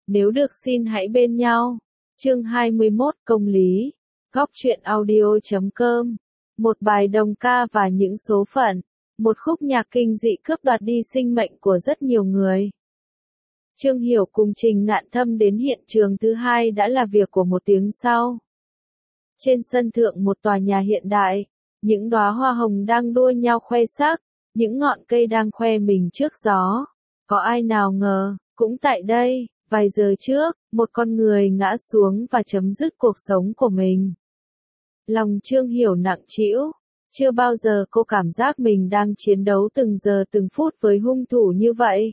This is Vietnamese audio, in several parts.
Nếu được xin hãy bên nhau. Chương 21 Công lý. Góc truyện audio.com. Một bài đồng ca và những số phận. Một khúc nhạc kinh dị cướp đoạt đi sinh mệnh của rất nhiều người. Trương Hiểu cùng Trình Ngạn Thâm đến hiện trường thứ hai đã là việc của một tiếng sau. Trên sân thượng một tòa nhà hiện đại, những đóa hoa hồng đang đua nhau khoe sắc, những ngọn cây đang khoe mình trước gió. Có ai nào ngờ, cũng tại đây, vài giờ trước, một con người ngã xuống và chấm dứt cuộc sống của mình. Lòng Trương Hiểu nặng trĩu, chưa bao giờ cô cảm giác mình đang chiến đấu từng giờ từng phút với hung thủ như vậy.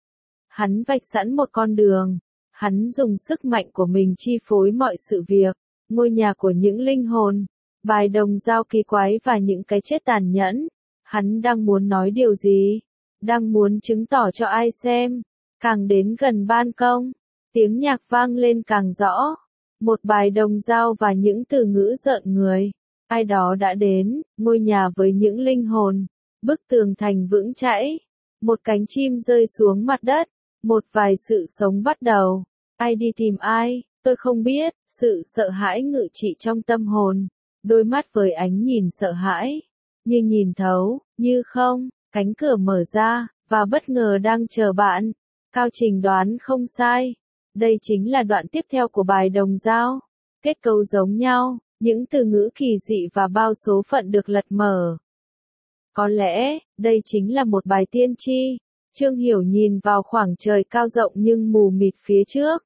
Hắn vạch sẵn một con đường, hắn dùng sức mạnh của mình chi phối mọi sự việc, ngôi nhà của những linh hồn, bài đồng dao kỳ quái và những cái chết tàn nhẫn. Hắn đang muốn nói điều gì? Đang muốn chứng tỏ cho ai xem? Càng đến gần ban công, tiếng nhạc vang lên càng rõ. Một bài đồng dao và những từ ngữ rợn người. Ai đó đã đến, ngôi nhà với những linh hồn, bức tường thành vững chãi. Một cánh chim rơi xuống mặt đất, một vài sự sống bắt đầu. Ai đi tìm ai, tôi không biết, sự sợ hãi ngự trị trong tâm hồn. Đôi mắt với ánh nhìn sợ hãi, như nhìn thấu, như không, cánh cửa mở ra, và bất ngờ đang chờ bạn. Cao Trình đoán không sai. Đây chính là đoạn tiếp theo của bài đồng dao. Kết cấu giống nhau, những từ ngữ kỳ dị và bao số phận được lật mở. Có lẽ, đây chính là một bài tiên tri. Trương Hiểu nhìn vào khoảng trời cao rộng nhưng mù mịt phía trước.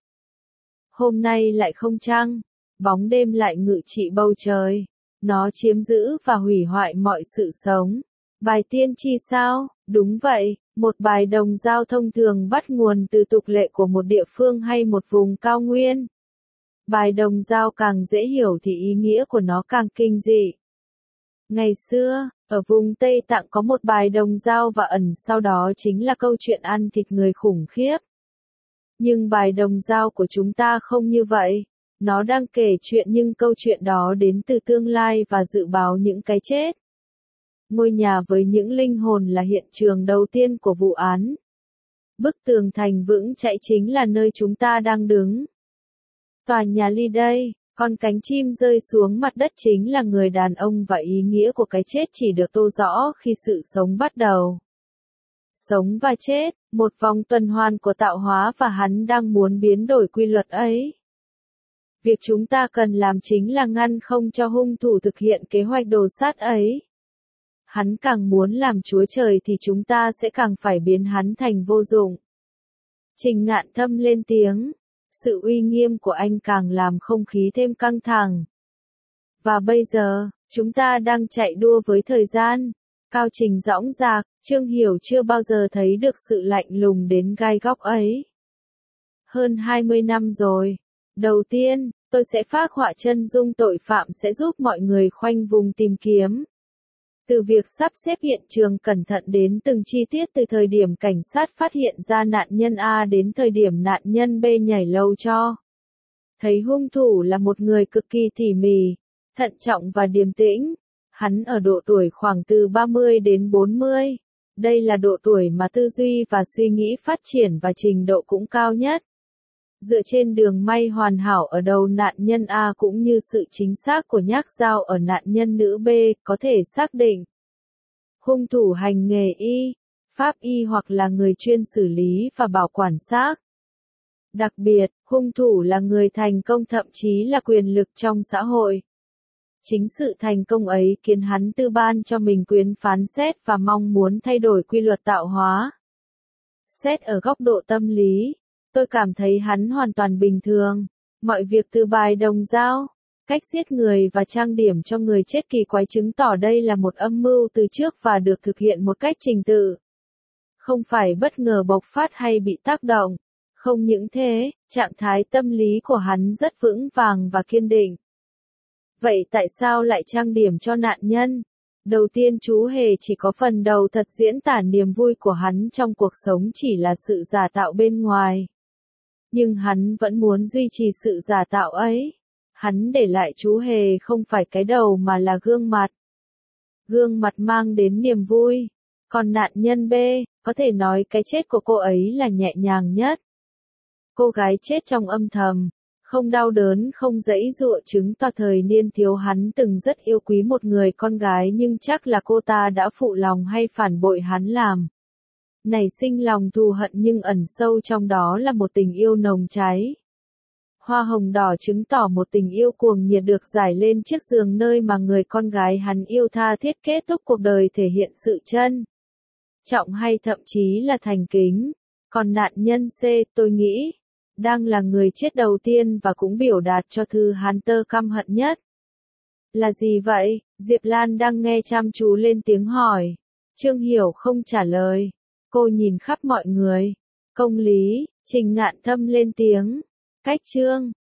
Hôm nay lại không trăng, bóng đêm lại ngự trị bầu trời. Nó chiếm giữ và hủy hoại mọi sự sống. Bài tiên tri sao? Đúng vậy, một bài đồng dao thông thường bắt nguồn từ tục lệ của một địa phương hay một vùng cao nguyên. Bài đồng dao càng dễ hiểu thì ý nghĩa của nó càng kinh dị. Ngày xưa, ở vùng Tây Tạng có một bài đồng dao và ẩn sau đó chính là câu chuyện ăn thịt người khủng khiếp. Nhưng bài đồng dao của chúng ta không như vậy. Nó đang kể chuyện nhưng câu chuyện đó đến từ tương lai và dự báo những cái chết. Ngôi nhà với những linh hồn là hiện trường đầu tiên của vụ án. Bức tường thành vững chãi chính là nơi chúng ta đang đứng. Tòa nhà ly đây, con cánh chim rơi xuống mặt đất chính là người đàn ông và ý nghĩa của cái chết chỉ được tô rõ khi sự sống bắt đầu. Sống và chết, một vòng tuần hoàn của tạo hóa và hắn đang muốn biến đổi quy luật ấy. Việc chúng ta cần làm chính là ngăn không cho hung thủ thực hiện kế hoạch đồ sát ấy. Hắn càng muốn làm Chúa Trời thì chúng ta sẽ càng phải biến hắn thành vô dụng. Trình Ngạn Thâm lên tiếng. Sự uy nghiêm của anh càng làm không khí thêm căng thẳng. Và bây giờ, chúng ta đang chạy đua với thời gian. Cao Trình dõng dạc, Trương Hiểu chưa bao giờ thấy được sự lạnh lùng đến gai góc ấy. Hơn 20 năm rồi. Đầu tiên, tôi sẽ phác họa chân dung tội phạm sẽ giúp mọi người khoanh vùng tìm kiếm. Từ việc sắp xếp hiện trường cẩn thận đến từng chi tiết từ thời điểm cảnh sát phát hiện ra nạn nhân A đến thời điểm nạn nhân B nhảy lầu cho. Thấy hung thủ là một người cực kỳ tỉ mỉ, thận trọng và điềm tĩnh. Hắn ở độ tuổi khoảng từ 30 đến 40. Đây là độ tuổi mà tư duy và suy nghĩ phát triển và trình độ cũng cao nhất. Dựa trên đường may hoàn hảo ở đầu nạn nhân A cũng như sự chính xác của nhát dao ở nạn nhân nữ B, có thể xác định. Hung thủ hành nghề y, pháp y hoặc là người chuyên xử lý và bảo quản xác. Đặc biệt, hung thủ là người thành công thậm chí là quyền lực trong xã hội. Chính sự thành công ấy khiến hắn tư ban cho mình quyền phán xét và mong muốn thay đổi quy luật tạo hóa. Xét ở góc độ tâm lý, tôi cảm thấy hắn hoàn toàn bình thường. Mọi việc từ bài đồng dao, cách giết người và trang điểm cho người chết kỳ quái chứng tỏ đây là một âm mưu từ trước và được thực hiện một cách trình tự. Không phải bất ngờ bộc phát hay bị tác động. Không những thế, trạng thái tâm lý của hắn rất vững vàng và kiên định. Vậy tại sao lại trang điểm cho nạn nhân? Đầu tiên chú hề chỉ có phần đầu thật diễn tả niềm vui của hắn trong cuộc sống chỉ là sự giả tạo bên ngoài. Nhưng hắn vẫn muốn duy trì sự giả tạo ấy. Hắn để lại chú hề không phải cái đầu mà là gương mặt. Gương mặt mang đến niềm vui. Còn nạn nhân B, có thể nói cái chết của cô ấy là nhẹ nhàng nhất. cô gái chết trong âm thầm, không đau đớn không giãy giụa, chứng tỏ thời niên thiếu hắn từng rất yêu quý một người con gái, nhưng chắc là cô ta đã phụ lòng hay phản bội hắn làm nảy sinh lòng thù hận, nhưng ẩn sâu trong đó là một tình yêu nồng cháy. Hoa hồng đỏ chứng tỏ một tình yêu cuồng nhiệt được rải lên chiếc giường nơi mà người con gái hắn yêu tha thiết kết thúc cuộc đời, thể hiện sự trân trọng hay thậm chí là thành kính. Còn nạn nhân C, tôi nghĩ, đang là người chết đầu tiên và cũng biểu đạt cho thư Hunter căm hận nhất. Là gì vậy? Diệp Lan đang nghe chăm chú lên tiếng hỏi. Trương Hiểu không trả lời. Cô nhìn khắp mọi người. Công lý, Trình Ngạn Thâm lên tiếng. Cách Trương